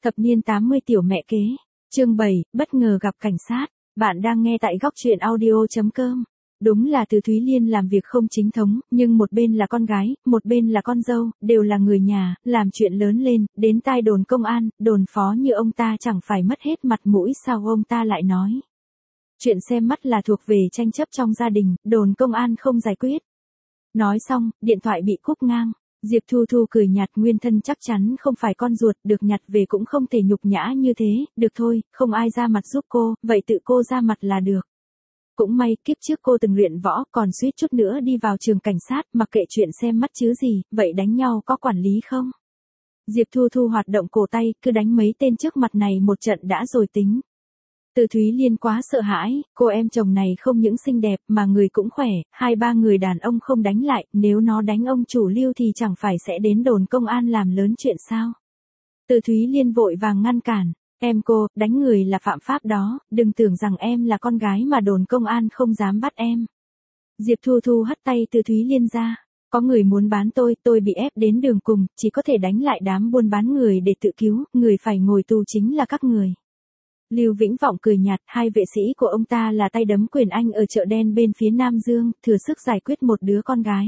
Thập niên 80 tiểu mẹ kế. Chương 7, bất ngờ gặp cảnh sát. Bạn đang nghe tại góc truyện audio.com. Đúng là Từ Thúy Liên làm việc không chính thống, nhưng một bên là con gái, một bên là con dâu, đều là người nhà, làm chuyện lớn lên, đến tai đồn công an, đồn phó như ông ta chẳng phải mất hết mặt mũi sao ông ta lại nói. Chuyện xem mắt là thuộc về tranh chấp trong gia đình, đồn công an không giải quyết. Nói xong, điện thoại bị cúp ngang. Diệp Thu Thu cười nhạt, nguyên thân chắc chắn không phải con ruột, được nhặt về cũng không thể nhục nhã như thế, được thôi, không ai ra mặt giúp cô, vậy tự cô ra mặt là được. Cũng may, kiếp trước cô từng luyện võ, còn suýt chút nữa đi vào trường cảnh sát, mặc kệ chuyện xem mắt chứ gì, vậy đánh nhau có quản lý không? Diệp Thu Thu hoạt động cổ tay, cứ đánh mấy tên trước mặt này một trận đã rồi tính. Từ Thúy Liên quá sợ hãi, cô em chồng này không những xinh đẹp mà người cũng khỏe, 2-3 người đàn ông không đánh lại, nếu nó đánh ông chủ Lưu thì chẳng phải sẽ đến đồn công an làm lớn chuyện sao? Từ Thúy Liên vội vàng ngăn cản, em cô, đánh người là phạm pháp đó, đừng tưởng rằng em là con gái mà đồn công an không dám bắt em. Diệp Thu Thu hất tay Từ Thúy Liên ra, có người muốn bán tôi bị ép đến đường cùng, chỉ có thể đánh lại đám buôn bán người để tự cứu, người phải ngồi tù chính là các người. Lưu Vĩnh Vọng cười nhạt, hai vệ sĩ của ông ta là tay đấm quyền anh ở chợ đen bên phía Nam Dương, thừa sức giải quyết một đứa con gái.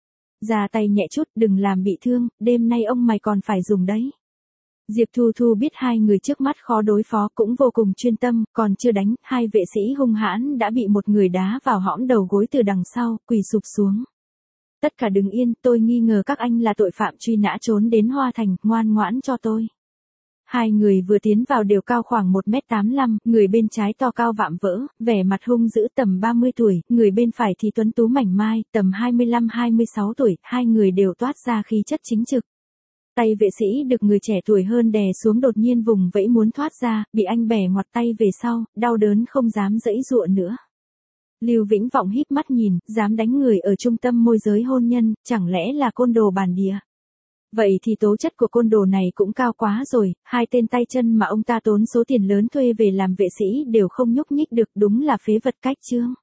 Ra tay nhẹ chút, đừng làm bị thương, đêm nay ông mày còn phải dùng đấy. Diệp Thu Thu biết hai người trước mắt khó đối phó, cũng vô cùng chuyên tâm, còn chưa đánh, hai vệ sĩ hung hãn đã bị một người đá vào hõm đầu gối từ đằng sau, quỳ sụp xuống. Tất cả đứng yên, tôi nghi ngờ các anh là tội phạm truy nã trốn đến Hoa Thành, ngoan ngoãn cho tôi. Hai người vừa tiến vào đều cao khoảng 1m85, người bên trái to cao vạm vỡ, vẻ mặt hung dữ tầm 30 tuổi, người bên phải thì tuấn tú mảnh mai, tầm 25-26 tuổi, hai người đều toát ra khí chất chính trực. Tay vệ sĩ được người trẻ tuổi hơn đè xuống đột nhiên vùng vẫy muốn thoát ra, bị anh bẻ ngoặt tay về sau, đau đớn không dám giãy giụa nữa. Lưu Vĩnh Vọng híp mắt nhìn, dám đánh người ở trung tâm môi giới hôn nhân, chẳng lẽ là côn đồ bản địa? Vậy thì tố chất của côn đồ này cũng cao quá rồi, hai tên tay chân mà ông ta tốn số tiền lớn thuê về làm vệ sĩ đều không nhúc nhích được, đúng là phế vật cách chương.